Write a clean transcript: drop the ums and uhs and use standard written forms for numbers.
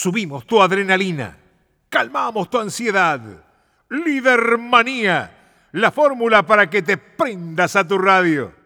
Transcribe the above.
Subimos tu adrenalina, calmamos tu ansiedad. Líder Manía, la fórmula para que te prendas a tu radio.